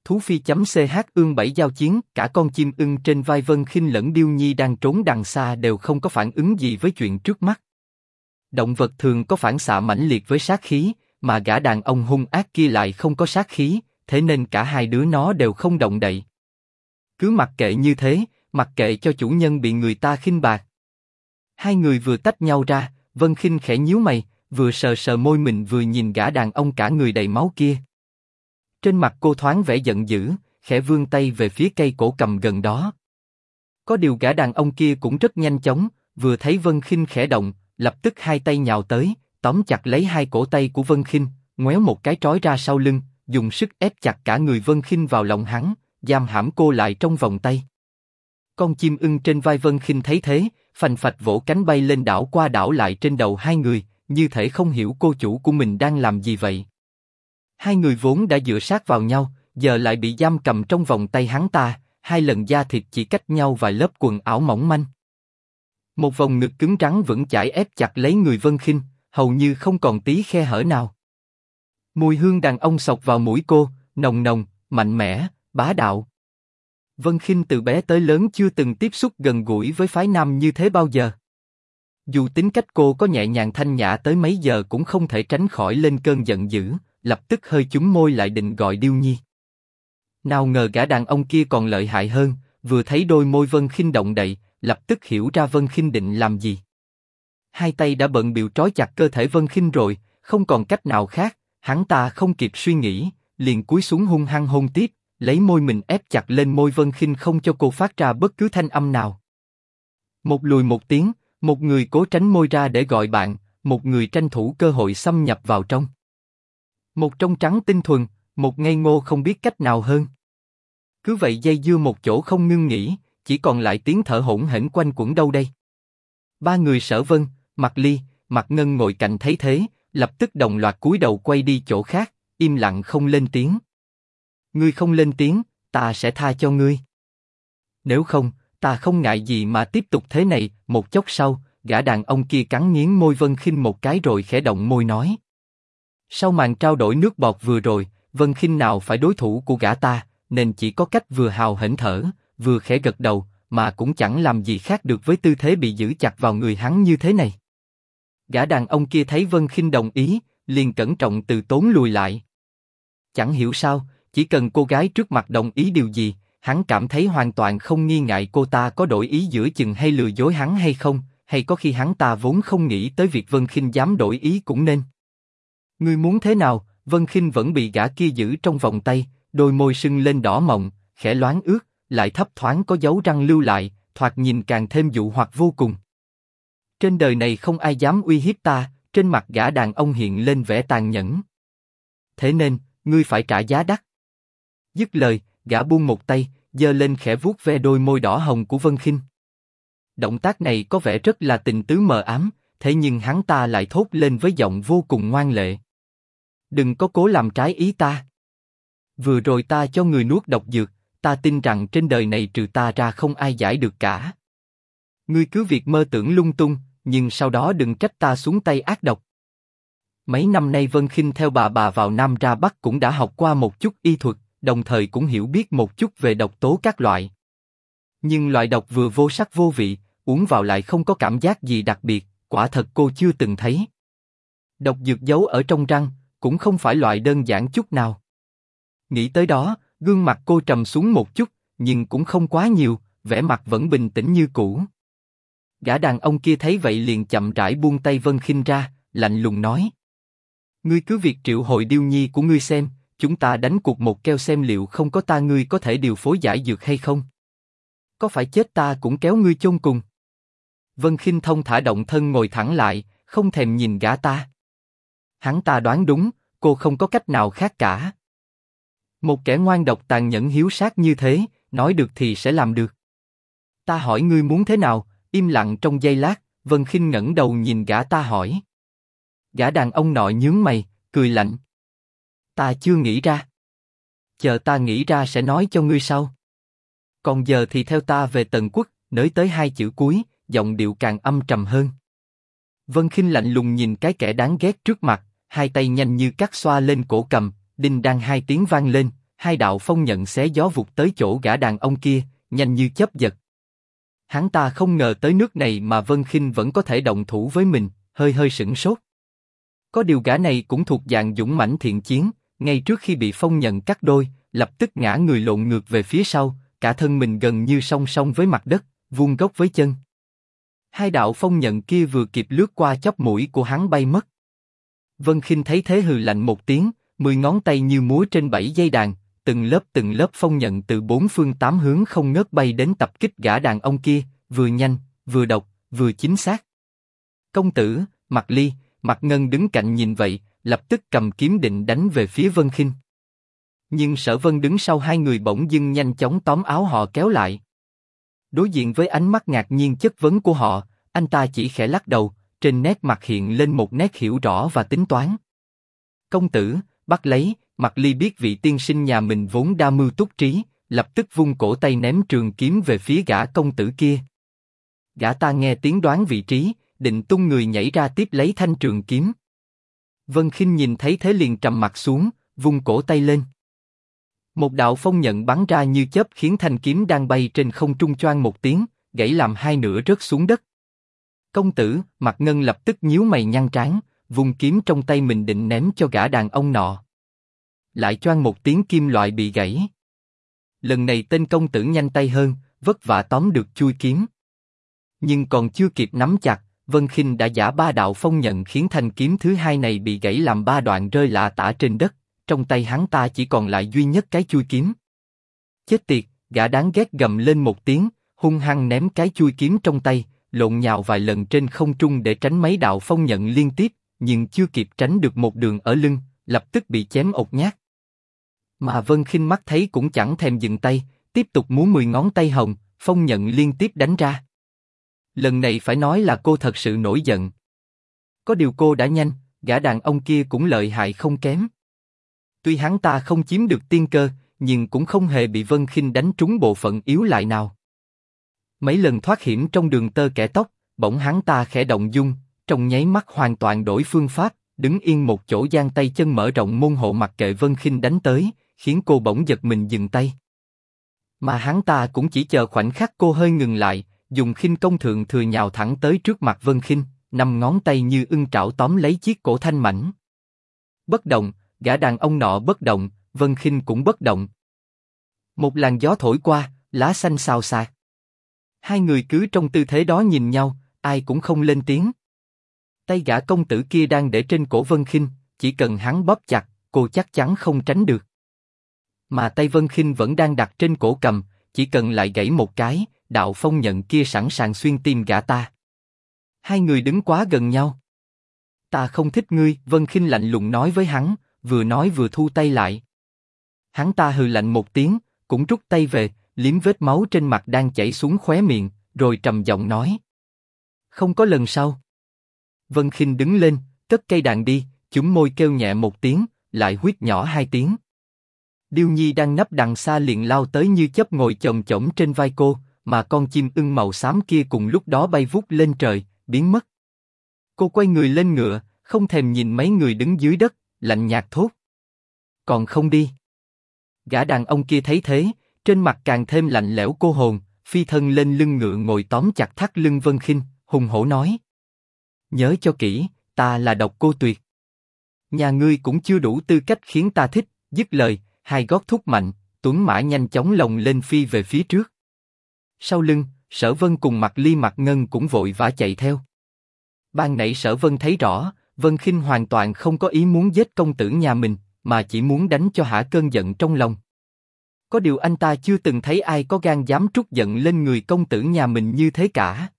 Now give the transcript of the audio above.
Thú phi.ch ương 7 giao chiến, cả con chim ưng trên vai Vân Khinh lẫn Điêu Nhi đang trốn đằng xa đều không có phản ứng gì với chuyện trước mắt. Động vật thường có phản xạ mãnh liệt với sát khí, mà gã đàn ông hung ác kia lại không có sát khí, thế nên cả hai đứa nó đều không động đậy. Cứ mặc kệ như thế, mặc kệ cho chủ nhân bị người ta khinh bạc. Hai người vừa tách nhau ra, Vân Khinh khẽ nhíu mày, vừa sờ sờ môi mình vừa nhìn gã đàn ông cả người đầy máu kia. Trên mặt cô thoáng vẻ giận dữ, khẽ vươn tay về phía cây cổ cầm gần đó. Có điều gã đàn ông kia cũng rất nhanh chóng, vừa thấy Vân Khinh khẽ động, lập tức hai tay nhào tới, tóm chặt lấy hai cổ tay của Vân Khinh, ngoéo một cái trói ra sau lưng, dùng sức ép chặt cả người Vân Khinh vào lòng hắn, giam hãm cô lại trong vòng tay. Con chim ưng trên vai Vân Khinh thấy thế, phành phạch vỗ cánh bay lên đảo qua đảo lại trên đầu hai người, như thể không hiểu cô chủ của mình đang làm gì vậy. Hai người vốn đã dựa sát vào nhau, giờ lại bị giam cầm trong vòng tay hắn ta, hai lần da thịt chỉ cách nhau vài lớp quần áo mỏng manh. Một vòng ngực cứng rắn vững chãi ép chặt lấy người Vân Khinh, hầu như không còn tí khe hở nào. Mùi hương đàn ông xộc vào mũi cô, nồng nồng, mạnh mẽ, bá đạo. Vân Khinh từ bé tới lớn chưa từng tiếp xúc gần gũi với phái nam như thế bao giờ. Dù tính cách cô có nhẹ nhàng thanh nhã tới mấy giờ cũng không thể tránh khỏi lên cơn giận dữ, lập tức hơi chúm môi lại định gọi Điêu Nhi. Nào ngờ gã đàn ông kia còn lợi hại hơn, vừa thấy đôi môi Vân Khinh động đậy, lập tức hiểu ra Vân Khinh định làm gì. Hai tay đã bận bịu trói chặt cơ thể Vân Khinh rồi, không còn cách nào khác, hắn ta không kịp suy nghĩ, liền cúi xuống hung hăng hôn tiếp, lấy môi mình ép chặt lên môi Vân Khinh không cho cô phát ra bất cứ thanh âm nào. Một lùi một tiếng, một người cố tránh môi ra để gọi bạn, một người tranh thủ cơ hội xâm nhập vào trong. Một trong trắng tinh thuần, một ngây ngô không biết cách nào hơn. Cứ vậy dây dưa một chỗ không ngưng nghỉ, chỉ còn lại tiếng thở hổn hển quanh quẩn đâu đây. Ba người Sở Vân, Mạc Ly, Mạc Ngân ngồi cạnh thấy thế, lập tức đồng loạt cúi đầu quay đi chỗ khác, im lặng không lên tiếng. Ngươi không lên tiếng, ta sẽ tha cho ngươi. Nếu không, ta không ngại gì mà tiếp tục thế này. Một chốc sau, gã đàn ông kia cắn nghiến môi Vân Khinh một cái rồi khẽ động môi nói. Sau màn trao đổi nước bọt vừa rồi, Vân Khinh nào phải đối thủ của gã ta, nên chỉ có cách vừa hào hển thở, vừa khẽ gật đầu, mà cũng chẳng làm gì khác được với tư thế bị giữ chặt vào người hắn như thế này. Gã đàn ông kia thấy Vân Khinh đồng ý, liền cẩn trọng từ tốn lùi lại. Chẳng hiểu sao, chỉ cần cô gái trước mặt đồng ý điều gì, hắn cảm thấy hoàn toàn không nghi ngại cô ta có đổi ý giữa chừng hay lừa dối hắn hay không, hay có khi hắn ta vốn không nghĩ tới việc Vân Khinh dám đổi ý cũng nên. Ngươi muốn thế nào? Vân Khinh vẫn bị gã kia giữ trong vòng tay, đôi môi sưng lên đỏ mọng, khẽ loáng ướt, lại thấp thoáng có dấu răng lưu lại, thoạt nhìn càng thêm dụ hoặc vô cùng. Trên đời này không ai dám uy hiếp ta, trên mặt gã đàn ông hiện lên vẻ tàn nhẫn. Thế nên, ngươi phải trả giá đắt. Dứt lời, gã buông một tay, giơ lên khẽ vuốt ve đôi môi đỏ hồng của Vân Khinh. Động tác này có vẻ rất là tình tứ mờ ám, thế nhưng hắn ta lại thốt lên với giọng vô cùng ngoan lệ. Đừng có cố làm trái ý ta. Vừa rồi ta cho người nuốt độc dược, ta tin rằng trên đời này trừ ta ra không ai giải được cả. Ngươi cứ việc mơ tưởng lung tung, nhưng sau đó đừng trách ta xuống tay ác độc. Mấy năm nay Vân Khinh theo bà vào Nam ra Bắc cũng đã học qua một chút y thuật, đồng thời cũng hiểu biết một chút về độc tố các loại. Nhưng loại độc vừa vô sắc vô vị, uống vào lại không có cảm giác gì đặc biệt, quả thật cô chưa từng thấy. Độc dược giấu ở trong răng, cũng không phải loại đơn giản chút nào. Nghĩ tới đó, gương mặt cô trầm xuống một chút, nhưng cũng không quá nhiều, vẻ mặt vẫn bình tĩnh như cũ. Gã đàn ông kia thấy vậy liền chậm rãi buông tay Vân Khinh ra, lạnh lùng nói: Ngươi cứ việc triệu hồi Điêu Nhi của ngươi xem, chúng ta đánh cuộc một keo xem liệu không có ta ngươi có thể điều phối giải dược hay không. Có phải chết ta cũng kéo ngươi chôn cùng. Vân Khinh thông thả động thân ngồi thẳng lại, không thèm nhìn gã ta. Hắn ta đoán đúng, cô không có cách nào khác cả. Một kẻ ngoan độc tàn nhẫn hiếu sát như thế, nói được thì sẽ làm được. Ta hỏi ngươi muốn thế nào? Im lặng trong giây lát, Vân Khinh ngẩng đầu nhìn gã ta hỏi. Gã đàn ông nọ nhướng mày, cười lạnh. Ta chưa nghĩ ra. Chờ ta nghĩ ra sẽ nói cho ngươi sau. Còn giờ thì theo ta về Tần Quốc, nới tới hai chữ cuối, giọng điệu càng âm trầm hơn. Vân Khinh lạnh lùng nhìn cái kẻ đáng ghét trước mặt, hai tay nhanh như cắt xoa lên cổ cầm, đinh đang hai tiếng vang lên, hai đạo phong nhận xé gió vụt tới chỗ gã đàn ông kia, nhanh như chớp giật. Hắn ta không ngờ tới nước này mà Vân Khinh vẫn có thể động thủ với mình, hơi hơi sửng sốt. Có điều gã này cũng thuộc dạng dũng mãnh thiện chiến, ngay trước khi bị phong nhận cắt đôi, lập tức ngã người lộn ngược về phía sau, cả thân mình gần như song song với mặt đất, vuông góc với chân. Hai đạo phong nhận kia vừa kịp lướt qua chóp mũi của hắn bay mất. Vân Khinh thấy thế hừ lạnh một tiếng, 10 ngón tay như múa trên 7 dây đàn, từng lớp phong nhận từ 4 phương 8 hướng không ngớt bay đến tập kích gã đàn ông kia, vừa nhanh, vừa độc, vừa chính xác. Công tử, Mạc Ly, Mạc Ngân đứng cạnh nhìn vậy, lập tức cầm kiếm định đánh về phía Vân Khinh. Nhưng Sở Vân đứng sau hai người bỗng dưng nhanh chóng tóm áo họ kéo lại. Đối diện với ánh mắt ngạc nhiên chất vấn của họ, anh ta chỉ khẽ lắc đầu, trên nét mặt hiện lên một nét hiểu rõ và tính toán. Công tử, bắt lấy. Mạc Ly biết vị tiên sinh nhà mình vốn đa mưu túc trí, lập tức vung cổ tay ném trường kiếm về phía gã công tử kia. Gã ta nghe tiếng đoán vị trí, định tung người nhảy ra tiếp lấy thanh trường kiếm. Vân Khinh nhìn thấy thế liền trầm mặt xuống, vung cổ tay lên. Một đạo phong nhận bắn ra như chớp khiến thanh kiếm đang bay trên không trung choang một tiếng, gãy làm hai nửa rớt xuống đất. Công tử, Mạc Ngân lập tức nhíu mày nhăn trán, vung kiếm trong tay mình định ném cho gã đàn ông nọ. Lại choang một tiếng kim loại bị gãy. Lần này tên công tử nhanh tay hơn, vất vả tóm được chuôi kiếm. Nhưng còn chưa kịp nắm chặt, Vân Khinh đã giã 3 đạo phong nhận khiến thanh kiếm thứ hai này bị gãy làm 3 đoạn rơi lả tả trên đất. Trong tay hắn ta chỉ còn lại duy nhất cái chuôi kiếm. Chết tiệt, gã đáng ghét gầm lên một tiếng, hung hăng ném cái chuôi kiếm trong tay, lộn nhào vài lần trên không trung để tránh mấy đạo phong nhận liên tiếp, nhưng chưa kịp tránh được một đường ở lưng, lập tức bị chém ột nhát. Mà Vân Khinh mắt thấy cũng chẳng thèm dừng tay, tiếp tục múa 10 ngón tay hồng, phong nhận liên tiếp đánh ra. Lần này phải nói là cô thật sự nổi giận. Có điều cô đã nhanh, gã đàn ông kia cũng lợi hại không kém. Tuy hắn ta không chiếm được tiên cơ, nhưng cũng không hề bị Vân Khinh đánh trúng bộ phận yếu lại nào. Mấy lần thoát hiểm trong đường tơ kẻ tóc, bỗng hắn ta khẽ động dung, trong nháy mắt hoàn toàn đổi phương pháp, đứng yên một chỗ giang tay chân mở rộng môn hộ mặc kệ Vân Khinh đánh tới, khiến cô bỗng giật mình dừng tay. Mà hắn ta cũng chỉ chờ khoảnh khắc cô hơi ngừng lại, dùng khinh công thượng thừa nhào thẳng tới trước mặt Vân Khinh, 5 ngón tay như ưng trảo tóm lấy chiếc cổ thanh mảnh. Bất động, gã đàn ông nọ bất động, Vân Khinh cũng bất động. Một làn gió thổi qua, lá xanh xào xạc. Hai người cứ trong tư thế đó nhìn nhau, ai cũng không lên tiếng. Tay gã công tử kia đang để trên cổ Vân Khinh, chỉ cần hắn bóp chặt, cô chắc chắn không tránh được. Mà tay Vân Khinh vẫn đang đặt trên cổ cầm, chỉ cần lại gãy một cái, đạo phong nhận kia sẵn sàng xuyên tim gã ta. Hai người đứng quá gần nhau. Ta không thích ngươi, Vân Khinh lạnh lùng nói với hắn, vừa nói vừa thu tay lại. Hắn ta hừ lạnh một tiếng, cũng rút tay về, liếm vết máu trên mặt đang chảy xuống khóe miệng, rồi trầm giọng nói: không có lần sau. Vân Khinh đứng lên, cất cây đàn đi, chúng môi kêu nhẹ một tiếng, lại huýt nhỏ 2 tiếng. Điêu Nhi đang nấp đằng xa liền lao tới như chớp ngồi chồm chõm trên vai cô, mà con chim ưng màu xám kia cùng lúc đó bay vút lên trời, biến mất. Cô quay người lên ngựa, không thèm nhìn mấy người đứng dưới đất, lạnh nhạt thốt: còn không đi. Gã đàn ông kia thấy thế, trên mặt càng thêm lạnh lẽo cô hồn, phi thân lên lưng ngựa ngồi tóm chặt thắt lưng Vân Khinh, hùng hổ nói: nhớ cho kỹ, ta là Độc Cô Tuyệt. Nhà ngươi cũng chưa đủ tư cách khiến ta thích. Dứt lời, 2 gót thúc mạnh, tuấn mã nhanh chóng lồng lên phi về phía trước. Sau lưng, Sở Vân cùng Mạc Ly Mạc Ngân cũng vội vã chạy theo. Ban nãy Sở Vân thấy rõ, Vân Khinh hoàn toàn không có ý muốn giết công tử nhà mình, mà chỉ muốn đánh cho hả cơn giận trong lòng. Có điều anh ta chưa từng thấy ai có gan dám trút giận lên người công tử nhà mình như thế cả.